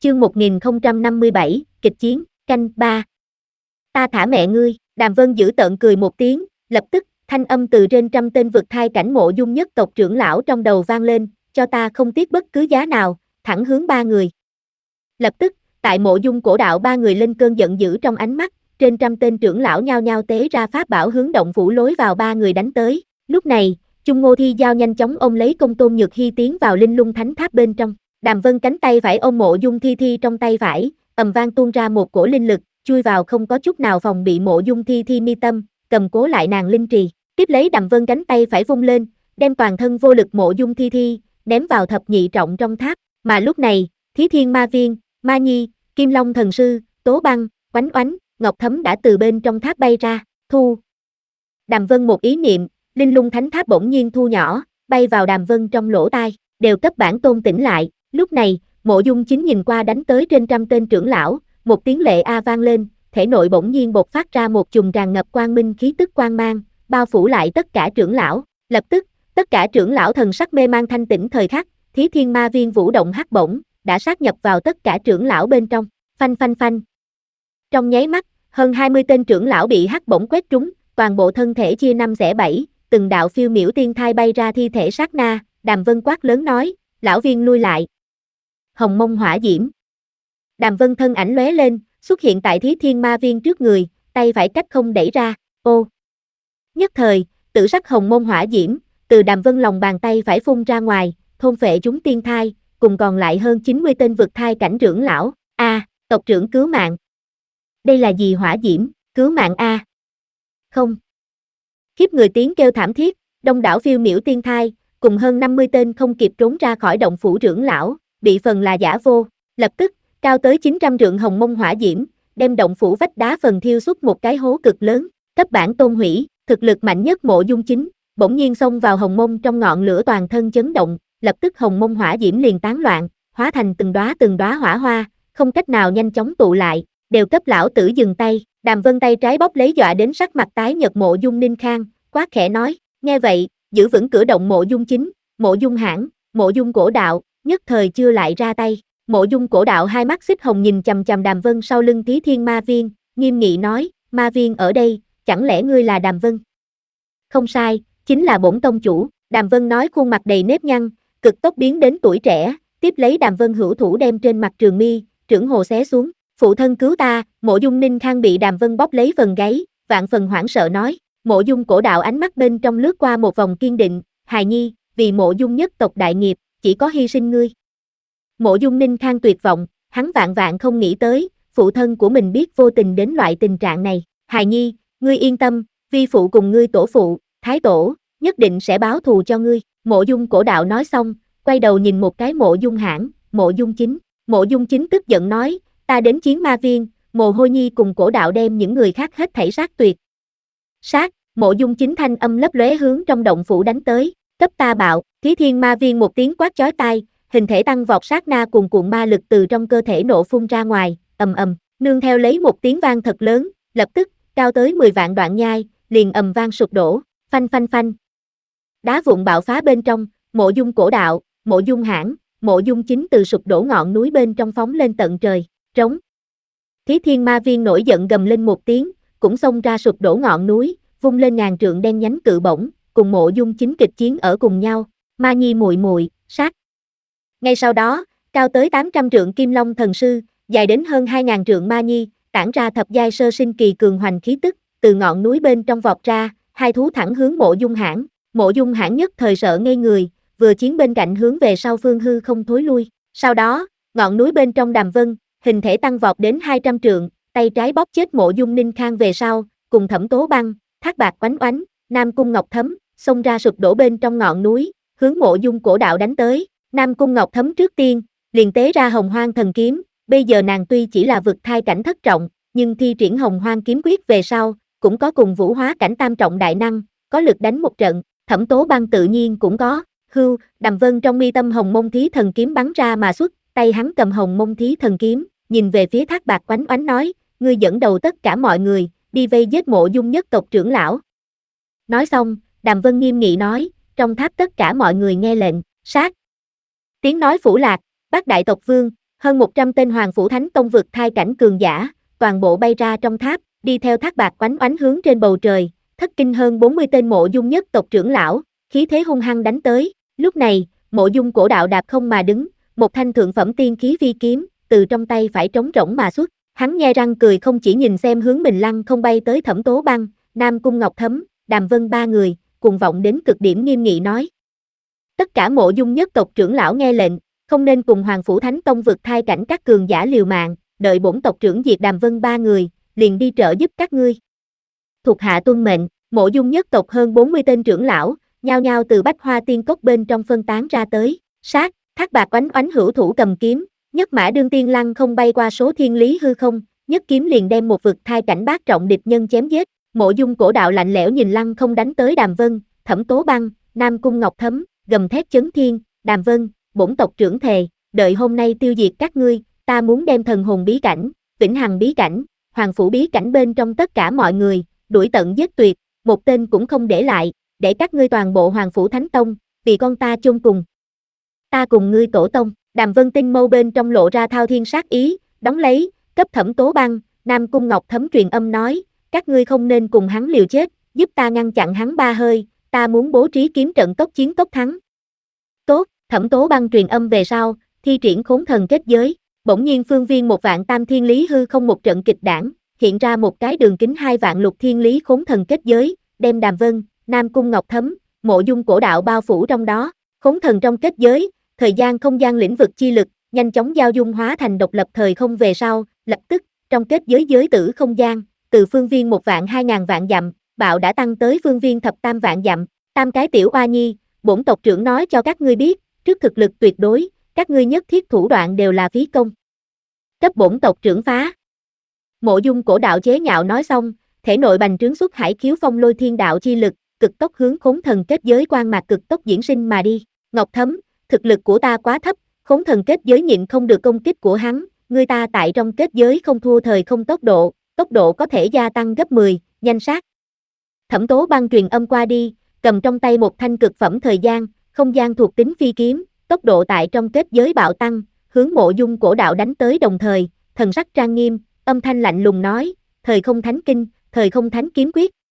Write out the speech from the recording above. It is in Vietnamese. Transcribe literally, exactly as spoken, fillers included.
chương một nghìn không trăm năm mươi bảy, kịch chiến, canh ba. Ta thả mẹ ngươi, Đàm Vân giữ tợn cười một tiếng, lập tức, thanh âm từ trên trăm tên vực thai cảnh Mộ Dung nhất tộc trưởng lão trong đầu vang lên, cho ta không tiếc bất cứ giá nào, thẳng hướng ba người. Lập tức, tại Mộ Dung cổ đạo ba người lên cơn giận dữ trong ánh mắt, trên trăm tên trưởng lão nhao nhao tế ra pháp bảo hướng động phủ lối vào ba người đánh tới. Lúc này, Chung Ngô Thi Giao nhanh chóng ôm lấy Công Tôn Nhược Hy tiến vào Linh Lung Thánh Tháp bên trong. Đàm Vân cánh tay phải ôm Mộ Dung Thi Thi trong tay phải, ầm vang tuôn ra một cổ linh lực, chui vào không có chút nào phòng bị Mộ Dung Thi Thi mi tâm, cầm cố lại nàng linh trì. Tiếp lấy Đàm Vân cánh tay phải vung lên, đem toàn thân vô lực Mộ Dung Thi Thi ném vào thập nhị trọng trong tháp. Mà lúc này, Thí Thiên Ma Viên, Ma Nhi, Kim Long Thần Sư, Tố Băng, Oánh Oánh, Ngọc Thấm đã từ bên trong tháp bay ra. Thu. Đàm Vân một ý niệm, Linh Lung Thánh Tháp bỗng nhiên thu nhỏ, bay vào Đàm Vân trong lỗ tai, đều cấp bản tôn tỉnh lại. Lúc này, Mộ Dung Chính nhìn qua đánh tới trên trăm tên trưởng lão, một tiếng lệ a vang lên, thể nội bỗng nhiên bộc phát ra một chùm tràn ngập quang minh khí tức quang mang, bao phủ lại tất cả trưởng lão. Lập tức, tất cả trưởng lão thần sắc mê mang thanh tĩnh thời khắc, Thí Thiên Ma Viên vũ động hắc bổng, đã sát nhập vào tất cả trưởng lão bên trong. Phanh phanh phanh. Trong nháy mắt, hơn hai mươi tên trưởng lão bị hắc bổng quét trúng, toàn bộ thân thể chia năm xẻ bảy, từng đạo phiêu miểu tiên thai bay ra thi thể sát na. Đàm Vân quát lớn nói, lão viên lui lại. Hồng Mông Hỏa Diễm. Đàm Vân thân ảnh lóe lên, xuất hiện tại Thí Thiên Ma Viên trước người, tay phải cách không đẩy ra. Ô. Nhất thời, tử sắc Hồng Mông Hỏa Diễm từ Đàm Vân lòng bàn tay phải phun ra ngoài, thôn phệ chúng tiên thai, cùng còn lại hơn chín mươi tên vực thai cảnh trưởng lão. A, à, tộc trưởng cứu mạng. Đây là gì hỏa diễm, cứu mạng a. À. Không. Khiếp người tiếng kêu thảm thiết, đông đảo phiêu miểu tiên thai, cùng hơn năm mươi tên không kịp trốn ra khỏi động phủ trưởng lão, bị phần là giả vô. Lập tức, cao tới chín trăm trượng Hồng Mông Hỏa Diễm, đem động phủ vách đá phần thiêu xuất một cái hố cực lớn. Cấp bản tôn hủy, thực lực mạnh nhất Mộ Dung Chính, bỗng nhiên xông vào Hồng Mông trong ngọn lửa toàn thân chấn động, lập tức Hồng Mông Hỏa Diễm liền tán loạn, hóa thành từng đóa từng đóa hỏa hoa, không cách nào nhanh chóng tụ lại, đều cấp lão tử dừng tay. Đàm Vân tay trái bóp lấy dọa đến sắc mặt tái nhợt Mộ Dung Ninh Khang, quát khẽ nói, nghe vậy, giữ vững cửa động Mộ Dung Chính, Mộ Dung Hãn, Mộ Dung Cổ Đạo, nhất thời chưa lại ra tay. Mộ Dung Cổ Đạo hai mắt xích hồng nhìn chằm chằm Đàm Vân sau lưng Thí Thiên Ma Viên, nghiêm nghị nói, Ma Viên ở đây, chẳng lẽ ngươi là Đàm Vân? Không sai, chính là bổn tông chủ. Đàm Vân nói khuôn mặt đầy nếp nhăn, cực tốc biến đến tuổi trẻ, tiếp lấy Đàm Vân hữu thủ đem trên mặt Trường Mi, trưởng hồ xé xuống. Phụ thân cứu ta. Mộ Dung Ninh Khang bị Đàm Vân bóp lấy phần gáy, vạn phần hoảng sợ nói. Mộ Dung Cổ Đạo ánh mắt bên trong lướt qua một vòng kiên định, hài nhi, vì Mộ Dung nhất tộc đại nghiệp, chỉ có hy sinh ngươi. Mộ Dung Ninh Khang tuyệt vọng, hắn vạn vạn không nghĩ tới, phụ thân của mình biết vô tình đến loại tình trạng này. Hài nhi, ngươi yên tâm, vi phụ cùng ngươi tổ phụ, thái tổ, nhất định sẽ báo thù cho ngươi. Mộ Dung Cổ Đạo nói xong, quay đầu nhìn một cái Mộ Dung Hãn, Mộ Dung Chính. Mộ Dung Chính tức giận nói, ta đến chiến ma viên, Mồ Hôi Nhi cùng Cổ Đạo đem những người khác hết thảy sát tuyệt. Sát. Mộ Dung Chính thanh âm lấp lóe hướng trong động phủ đánh tới, cấp ta bạo. Thí Thiên Ma Viên một tiếng quát chói tai, hình thể tăng vọt sát na cuồn cuộn ma lực từ trong cơ thể nổ phun ra ngoài, ầm ầm, nương theo lấy một tiếng vang thật lớn, lập tức, cao tới mười vạn đoạn nhai, liền ầm vang sụp đổ, phanh phanh phanh. Đá vụn bạo phá bên trong, Mộ Dung Cổ Đạo, Mộ Dung Hãn, Mộ Dung Chính từ sụp đổ ngọn núi bên trong phóng lên tận trời, trống. Thí Thiên Ma Viên nổi giận gầm lên một tiếng, cũng xông ra sụp đổ ngọn núi, vung lên ngàn trượng đen nhánh cự bổng, cùng Mộ Dung Chính kịch chiến ở cùng nhau. Ma Nhi muội muội, sát. Ngay sau đó, cao tới tám trăm trượng Kim Long Thần Sư, dài đến hơn hai ngàn trượng Ma Nhi, tản ra thập giai sơ sinh kỳ cường hoành khí tức, từ ngọn núi bên trong vọt ra, hai thú thẳng hướng Mộ Dung Hãn. Mộ Dung Hãn nhất thời sợ ngây người, vừa chiến bên cạnh hướng về sau phương hư không thối lui. Sau đó, ngọn núi bên trong Đàm Vân, hình thể tăng vọt đến hai trăm trượng, tay trái bóp chết Mộ Dung Ninh Khang về sau, cùng Thẩm Tố Băng, Thác Bạc Oánh Oánh, Nam Cung Ngọc Thấm, xông ra sụp đổ bên trong ngọn núi, hướng Mộ Dung Cổ Đạo đánh tới. Nam Cung Ngọc Thấm trước tiên, liền tế ra Hồng Hoang Thần Kiếm, bây giờ nàng tuy chỉ là vực thai cảnh thất trọng, nhưng thi triển Hồng Hoang Kiếm Quyết về sau, cũng có cùng vũ hóa cảnh tam trọng đại năng, có lực đánh một trận. Thẩm Tố Băng tự nhiên cũng có. Hưu, Đàm Vân trong mi tâm Hồng Mông Thí Thần Kiếm bắn ra mà xuất, tay hắn cầm Hồng Mông Thí Thần Kiếm, nhìn về phía Thác Bạc Oánh Oánh nói, ngươi dẫn đầu tất cả mọi người, đi vây giết Mộ Dung nhất tộc trưởng lão. Nói xong, Đàm Vân nghiêm nghị nói, trong tháp tất cả mọi người nghe lệnh, sát. Tiếng nói phủ lạc, Bát Đại Tộc Vương, Hơn một trăm tên Hoàng Phủ Thánh Tông vực thai cảnh cường giả, toàn bộ bay ra trong tháp, đi theo thác bạc oánh oánh hướng trên bầu trời, thất kinh hơn bốn mươi tên Mộ Dung nhất tộc trưởng lão, khí thế hung hăng đánh tới. Lúc này, Mộ Dung cổ đạo đạp không mà đứng, một thanh thượng phẩm tiên khí vi kiếm, từ trong tay phải trống rỗng mà xuất. Hắn nhe răng cười không chỉ nhìn xem hướng mình lăng không bay tới Thẩm Tố Băng, Nam Cung Ngọc Thấm, Đàm Vân ba người, cùng vọng đến cực điểm nghiêm nghị nói. Tất cả Mộ Dung nhất tộc trưởng lão nghe lệnh, không nên cùng Hoàng Phủ Thánh Tông vực thai cảnh các cường giả liều mạng, đợi bổn tộc trưởng diệt Đàm Vân ba người, liền đi trợ giúp các ngươi. Thuộc hạ tuân mệnh, Mộ Dung nhất tộc hơn bốn mươi tên trưởng lão, nhao nhao từ Bách Hoa Tiên Cốc bên trong phân tán ra tới, sát, thác bạc oánh oánh hữu thủ cầm kiếm, nhất mã đương tiên lăng không bay qua số thiên lý hư không, nhất kiếm liền đem một vực thai cảnh bát trọng địch nhân chém giết. Mộ Dung cổ đạo lạnh lẽo nhìn lăng không đánh tới Đàm Vân, Thẩm Tố Băng, Nam Cung Ngọc Thấm, gầm thét chấn thiên, Đàm Vân, bổn tộc trưởng thề, đợi hôm nay tiêu diệt các ngươi, ta muốn đem thần hồn bí cảnh, vĩnh hằng bí cảnh, hoàng phủ bí cảnh bên trong tất cả mọi người, đuổi tận giết tuyệt, một tên cũng không để lại, để các ngươi toàn bộ Hoàng Phủ Thánh Tông, vì con ta chung cùng. Ta cùng ngươi tổ tông, Đàm Vân tinh mâu bên trong lộ ra thao thiên sát ý, đóng lấy, cấp Thẩm Tố Băng, Nam Cung Ngọc Thấm truyền âm nói, các ngươi không nên cùng hắn liều chết, giúp ta ngăn chặn hắn ba hơi, ta muốn bố trí kiếm trận tốc chiến tốc thắng. Tốt, Thẩm Tố Băng truyền âm về sau, thi triển khốn thần kết giới, bỗng nhiên phương viên một vạn tam thiên lý hư không một trận kịch đảng, hiện ra một cái đường kính hai vạn lục thiên lý khốn thần kết giới, đem Đàm Vân, Nam Cung Ngọc Thấm, Mộ Dung cổ đạo bao phủ trong đó, khốn thần trong kết giới, thời gian không gian lĩnh vực chi lực, nhanh chóng giao dung hóa thành độc lập thời không về sau, lập tức, trong kết giới giới tử không gian, từ phương viên một vạn hai ngàn vạn dặm, bạo đã tăng tới phương viên thập tam vạn dặm, tam cái tiểu oa nhi, bổn tộc trưởng nói cho các ngươi biết, trước thực lực tuyệt đối, các ngươi nhất thiết thủ đoạn đều là phí công. Cấp bổn tộc trưởng phá. Mộ Dung cổ đạo chế nhạo nói xong, thể nội bành trướng xuất hải khiếu phong lôi thiên đạo chi lực, cực tốc hướng khốn thần kết giới quang mạc cực tốc diễn sinh mà đi. Ngọc Thấm, thực lực của ta quá thấp, khốn thần kết giới nhịn không được công kích của hắn, người ta tại trong kết giới không thua thời không tốc độ, tốc độ có thể gia tăng gấp mười, nhanh sát. Thẩm Tố Băng truyền âm qua đi, cầm trong tay một thanh cực phẩm thời gian, không gian thuộc tính phi kiếm, tốc độ tại trong kết giới bạo tăng, hướng Mộ Dung cổ đạo đánh tới đồng thời, thần sắc trang nghiêm, âm thanh lạnh lùng nói, thời không thánh kinh, thời không thánh kiếm quyết,